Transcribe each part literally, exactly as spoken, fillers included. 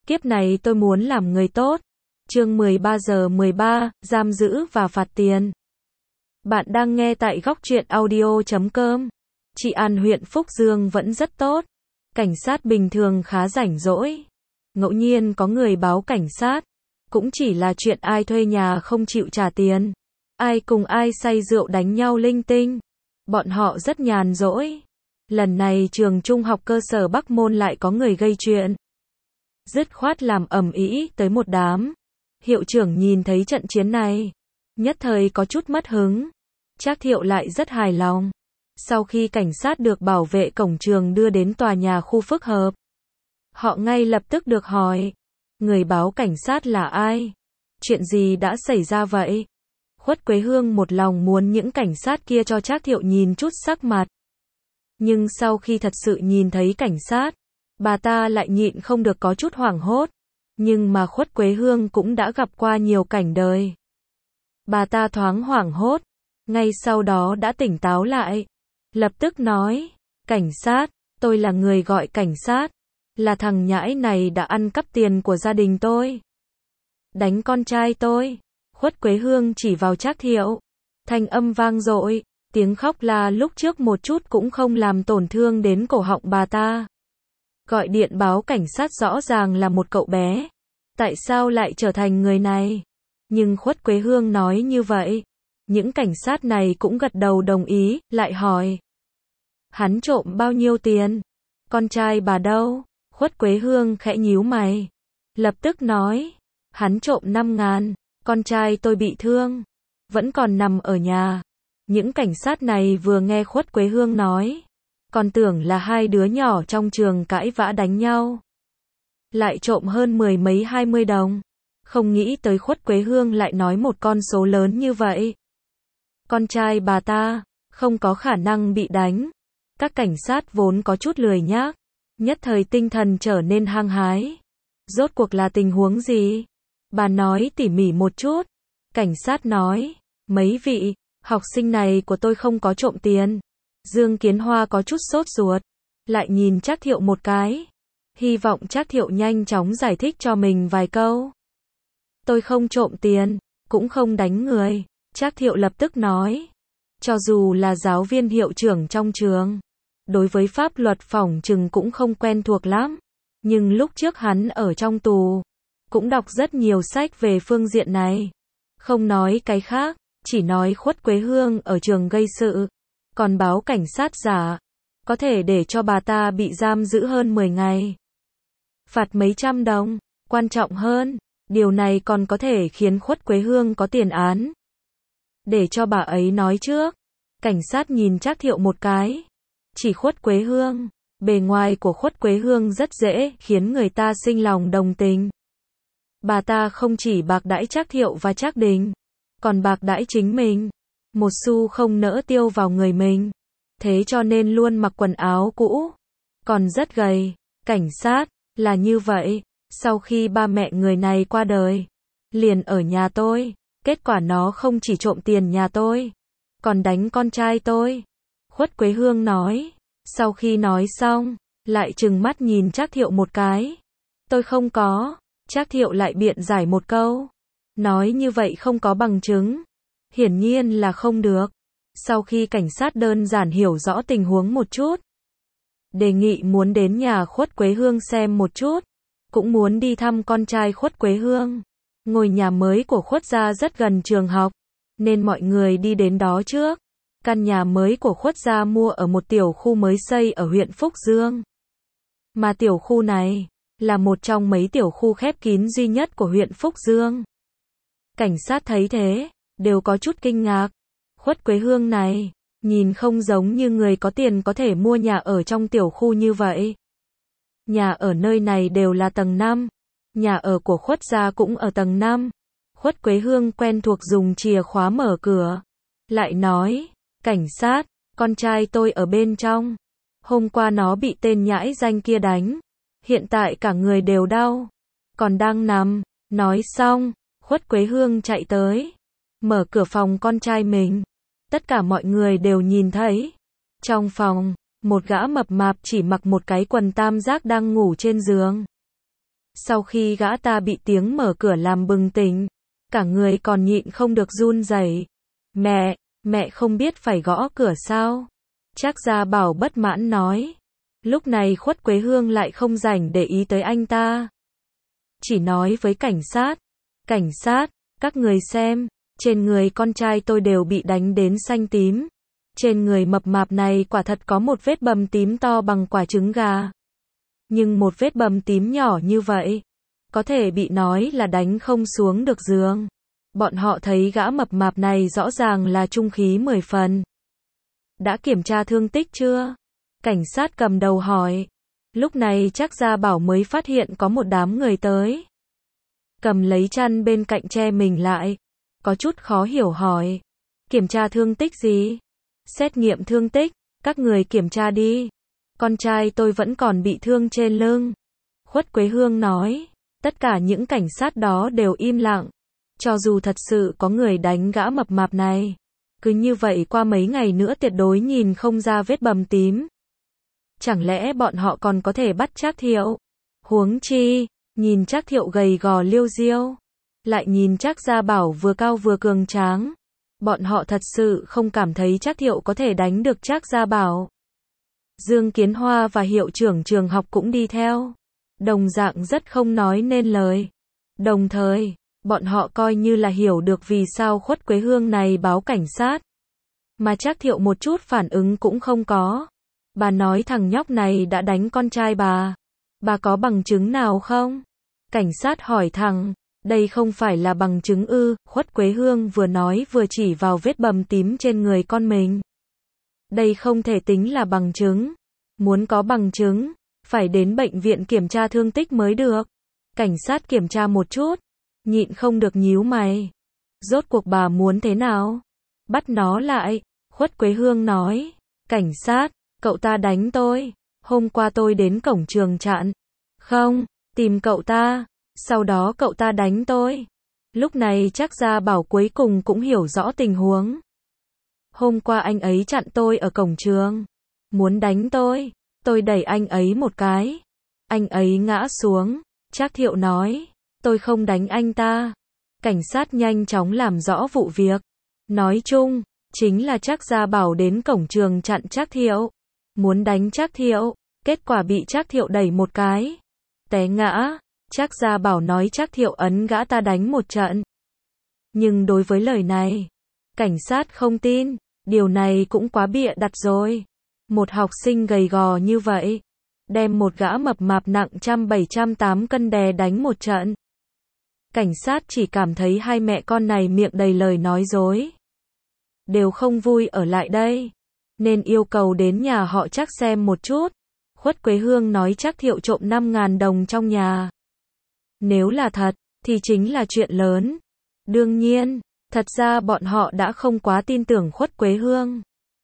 Kiếp này tôi muốn làm người tốt. Chương mười ba giờ mười ba, giam giữ và phạt tiền. Bạn đang nghe tại góc truyện audio chấm com. Trị an huyện Phúc Dương vẫn rất tốt. Cảnh sát bình thường khá rảnh rỗi. Ngẫu nhiên có người báo cảnh sát. Cũng chỉ là chuyện ai thuê nhà không chịu trả tiền. Ai cùng ai say rượu đánh nhau linh tinh. Bọn họ rất nhàn rỗi. Lần này trường trung học cơ sở Bắc Môn lại có người gây chuyện. Dứt khoát làm ầm ĩ tới một đám. Hiệu trưởng nhìn thấy trận chiến này, nhất thời có chút mất hứng. Trác Thiệu lại rất hài lòng. Sau khi cảnh sát được bảo vệ cổng trường đưa đến tòa nhà khu phức hợp, họ ngay lập tức được hỏi, người báo cảnh sát là ai? Chuyện gì đã xảy ra vậy? Khuất Quế Hương một lòng muốn những cảnh sát kia cho Trác Thiệu nhìn chút sắc mặt. Nhưng sau khi thật sự nhìn thấy cảnh sát, bà ta lại nhịn không được có chút hoảng hốt. Nhưng mà Khuất Quế Hương cũng đã gặp qua nhiều cảnh đời. Bà ta thoáng hoảng hốt, ngay sau đó đã tỉnh táo lại. Lập tức nói, cảnh sát, tôi là người gọi cảnh sát. Là thằng nhãi này đã ăn cắp tiền của gia đình tôi. Đánh con trai tôi. Khuất Quế Hương chỉ vào Trác Thiệu. Thanh âm vang dội, tiếng khóc la lúc trước một chút cũng không làm tổn thương đến cổ họng bà ta. Gọi điện báo cảnh sát rõ ràng là một cậu bé. Tại sao lại trở thành người này? Nhưng Khuất Quế Hương nói như vậy. Những cảnh sát này cũng gật đầu đồng ý, lại hỏi. Hắn trộm bao nhiêu tiền? Con trai bà đâu? Khuất Quế Hương khẽ nhíu mày. Lập tức nói. Hắn trộm năm ngàn. Con trai tôi bị thương. Vẫn còn nằm ở nhà. Những cảnh sát này vừa nghe Khuất Quế Hương nói. Còn tưởng là hai đứa nhỏ trong trường cãi vã đánh nhau. Lại trộm hơn mười mấy hai mươi đồng. Không nghĩ tới Khuất Quế Hương lại nói một con số lớn như vậy. Con trai bà ta, không có khả năng bị đánh. Các cảnh sát vốn có chút lười nhác, nhất thời tinh thần trở nên hăng hái. Rốt cuộc là tình huống gì? Bà nói tỉ mỉ một chút. Cảnh sát nói, mấy vị, học sinh này của tôi không có trộm tiền. Dương Kiến Hoa có chút sốt ruột, lại nhìn Trác Thiệu một cái. Hy vọng Trác Thiệu nhanh chóng giải thích cho mình vài câu. Tôi không trộm tiền, cũng không đánh người. Trác Thiệu lập tức nói. Cho dù là giáo viên hiệu trưởng trong trường, đối với pháp luật phỏng chừng cũng không quen thuộc lắm. Nhưng lúc trước hắn ở trong tù, cũng đọc rất nhiều sách về phương diện này. Không nói cái khác, chỉ nói Khuất Quế Hương ở trường gây sự. Còn báo cảnh sát giả, có thể để cho bà ta bị giam giữ hơn mười ngày. Phạt mấy trăm đồng, quan trọng hơn, điều này còn có thể khiến Khuất Quế Hương có tiền án. Để cho bà ấy nói trước. Cảnh sát nhìn Trác Thiệu một cái. Chỉ Khuất Quế Hương. Bề ngoài của Khuất Quế Hương rất dễ khiến người ta sinh lòng đồng tình. Bà ta không chỉ bạc đãi Trác Thiệu và Trác Đình, còn bạc đãi chính mình. Một xu không nỡ tiêu vào người mình. Thế cho nên luôn mặc quần áo cũ. Còn rất gầy. Cảnh sát, là như vậy. Sau khi ba mẹ người này qua đời, liền ở nhà tôi. Kết quả nó không chỉ trộm tiền nhà tôi, còn đánh con trai tôi. Khuất Quế Hương nói. Sau khi nói xong, lại trừng mắt nhìn Trác Thiệu một cái. Tôi không có. Trác Thiệu lại biện giải một câu. Nói như vậy không có bằng chứng. Hiển nhiên là không được. Sau khi cảnh sát đơn giản hiểu rõ tình huống một chút, đề nghị muốn đến nhà Khuất Quế Hương xem một chút. Cũng muốn đi thăm con trai Khuất Quế Hương. Ngôi nhà mới của Khuất gia rất gần trường học, nên mọi người đi đến đó trước. Căn nhà mới của Khuất gia mua ở một tiểu khu mới xây ở huyện Phúc Dương. Mà tiểu khu này, là một trong mấy tiểu khu khép kín duy nhất của huyện Phúc Dương. Cảnh sát thấy thế, đều có chút kinh ngạc. Khuất Quế Hương này, nhìn không giống như người có tiền có thể mua nhà ở trong tiểu khu như vậy. Nhà ở nơi này đều là tầng năm. Nhà ở của Khuất gia cũng ở tầng năm. Khuất Quế Hương quen thuộc dùng chìa khóa mở cửa. Lại nói, cảnh sát, con trai tôi ở bên trong. Hôm qua nó bị tên nhãi danh kia đánh. Hiện tại cả người đều đau. Còn đang nằm. Nói xong, Khuất Quế Hương chạy tới. Mở cửa phòng con trai mình. Tất cả mọi người đều nhìn thấy. Trong phòng, một gã mập mạp chỉ mặc một cái quần tam giác đang ngủ trên giường. Sau khi gã ta bị tiếng mở cửa làm bừng tỉnh, cả người còn nhịn không được run rẩy. Mẹ, mẹ không biết phải gõ cửa sao? Trác Gia Bảo bất mãn nói. Lúc này Khuất Quế Hương lại không rảnh để ý tới anh ta. Chỉ nói với cảnh sát. Cảnh sát, các người xem, trên người con trai tôi đều bị đánh đến xanh tím. Trên người mập mạp này quả thật có một vết bầm tím to bằng quả trứng gà. Nhưng một vết bầm tím nhỏ như vậy, có thể bị nói là đánh không xuống được giường. Bọn họ thấy gã mập mạp này rõ ràng là trung khí mười phần. Đã kiểm tra thương tích chưa? Cảnh sát cầm đầu hỏi. Lúc này Trác Gia Bảo mới phát hiện có một đám người tới. Cầm lấy chăn bên cạnh che mình lại. Có chút khó hiểu hỏi. Kiểm tra thương tích gì? Xét nghiệm thương tích, các người kiểm tra đi. Con trai tôi vẫn còn bị thương trên lưng. Khuất Quế Hương nói. Tất cả những cảnh sát đó đều im lặng. Cho dù thật sự có người đánh gã mập mạp này, cứ như vậy qua mấy ngày nữa tuyệt đối nhìn không ra vết bầm tím. Chẳng lẽ bọn họ còn có thể bắt Trác Thiệu? Huống chi, nhìn Trác Thiệu gầy gò liêu diêu, lại nhìn Trác Gia Bảo vừa cao vừa cường tráng, bọn họ thật sự không cảm thấy Trác Thiệu có thể đánh được Trác Gia Bảo. Dương Kiến Hoa và hiệu trưởng trường học cũng đi theo, đồng dạng rất không nói nên lời. Đồng thời, bọn họ coi như là hiểu được vì sao Khuất Quế Hương này báo cảnh sát, mà Trác Thiệu một chút phản ứng cũng không có. Bà nói thằng nhóc này đã đánh con trai bà. Bà có bằng chứng nào không? Cảnh sát hỏi thẳng. Đây không phải là bằng chứng ư? Khuất Quế Hương vừa nói vừa chỉ vào vết bầm tím trên người con mình. Đây không thể tính là bằng chứng. Muốn có bằng chứng, phải đến bệnh viện kiểm tra thương tích mới được. Cảnh sát kiểm tra một chút, nhịn không được nhíu mày. Rốt cuộc bà muốn thế nào? Bắt nó lại. Khuất Quế Hương nói. Cảnh sát, cậu ta đánh tôi. Hôm qua tôi đến cổng trường chặn. Không, tìm cậu ta. Sau đó cậu ta đánh tôi. Lúc này Trác Gia Bảo cuối cùng cũng hiểu rõ tình huống. Hôm qua anh ấy chặn tôi ở cổng trường. Muốn đánh tôi. Tôi đẩy anh ấy một cái. Anh ấy ngã xuống. Trác Thiệu nói. Tôi không đánh anh ta. Cảnh sát nhanh chóng làm rõ vụ việc. Nói chung, chính là Trác Gia Bảo đến cổng trường chặn Trác Thiệu. Muốn đánh Trác Thiệu. Kết quả bị Trác Thiệu đẩy một cái. Té ngã. Trác Gia Bảo nói Trác Thiệu ấn gã ta đánh một trận. Nhưng đối với lời này, cảnh sát không tin. Điều này cũng quá bịa đặt rồi. Một học sinh gầy gò như vậy, đem một gã mập mạp nặng trăm bảy trăm tám cân đè đánh một trận. Cảnh sát chỉ cảm thấy hai mẹ con này miệng đầy lời nói dối. Đều không vui ở lại đây. Nên yêu cầu đến nhà họ Trác xem một chút. Khuất Quế Hương nói Trác Thiệu trộm năm nghìn đồng trong nhà. Nếu là thật, thì chính là chuyện lớn. Đương nhiên, thật ra bọn họ đã không quá tin tưởng Khuất Quế Hương.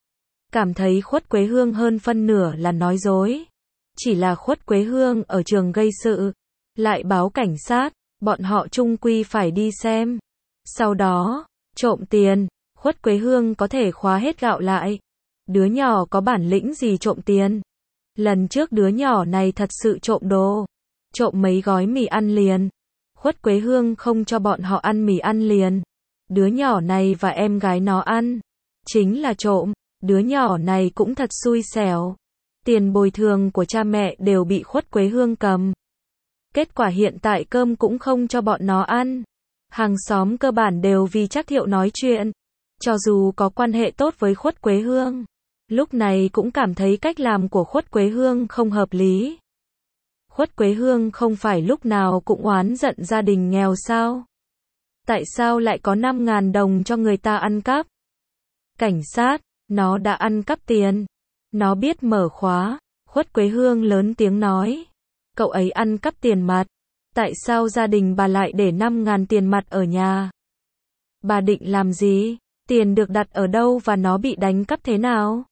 Cảm thấy Khuất Quế Hương hơn phân nửa là nói dối. Chỉ là Khuất Quế Hương ở trường gây sự, lại báo cảnh sát, bọn họ chung quy phải đi xem. Sau đó, trộm tiền, Khuất Quế Hương có thể khóa hết gạo lại. Đứa nhỏ có bản lĩnh gì trộm tiền? Lần trước đứa nhỏ này thật sự trộm đồ. Trộm mấy gói mì ăn liền. Khuất Quế Hương không cho bọn họ ăn mì ăn liền. Đứa nhỏ này và em gái nó ăn. Chính là trộm. Đứa nhỏ này cũng thật xui xẻo. Tiền bồi thường của cha mẹ đều bị Khuất Quế Hương cầm. Kết quả hiện tại cơm cũng không cho bọn nó ăn. Hàng xóm cơ bản đều vì Trác Thiệu nói chuyện. Cho dù có quan hệ tốt với Khuất Quế Hương, lúc này cũng cảm thấy cách làm của Khuất Quế Hương không hợp lý. Khuất Quế Hương không phải lúc nào cũng oán giận gia đình nghèo sao? Tại sao lại có năm nghìn đồng cho người ta ăn cắp? Cảnh sát, nó đã ăn cắp tiền. Nó biết mở khóa. Khuất Quế Hương lớn tiếng nói. Cậu ấy ăn cắp tiền mặt. Tại sao gia đình bà lại để năm nghìn tiền mặt ở nhà? Bà định làm gì? Tiền được đặt ở đâu và nó bị đánh cắp thế nào?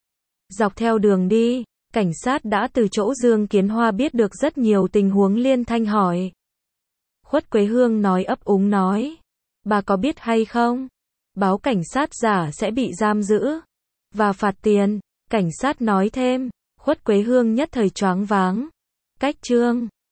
Dọc theo đường đi, cảnh sát đã từ chỗ Dương Kiến Hoa biết được rất nhiều tình huống liên thanh hỏi. Khuất Quế Hương nói ấp úng nói. Bà có biết hay không? Báo cảnh sát giả sẽ bị giam giữ và phạt tiền. Cảnh sát nói thêm. Khuất Quế Hương nhất thời choáng váng. Cách chương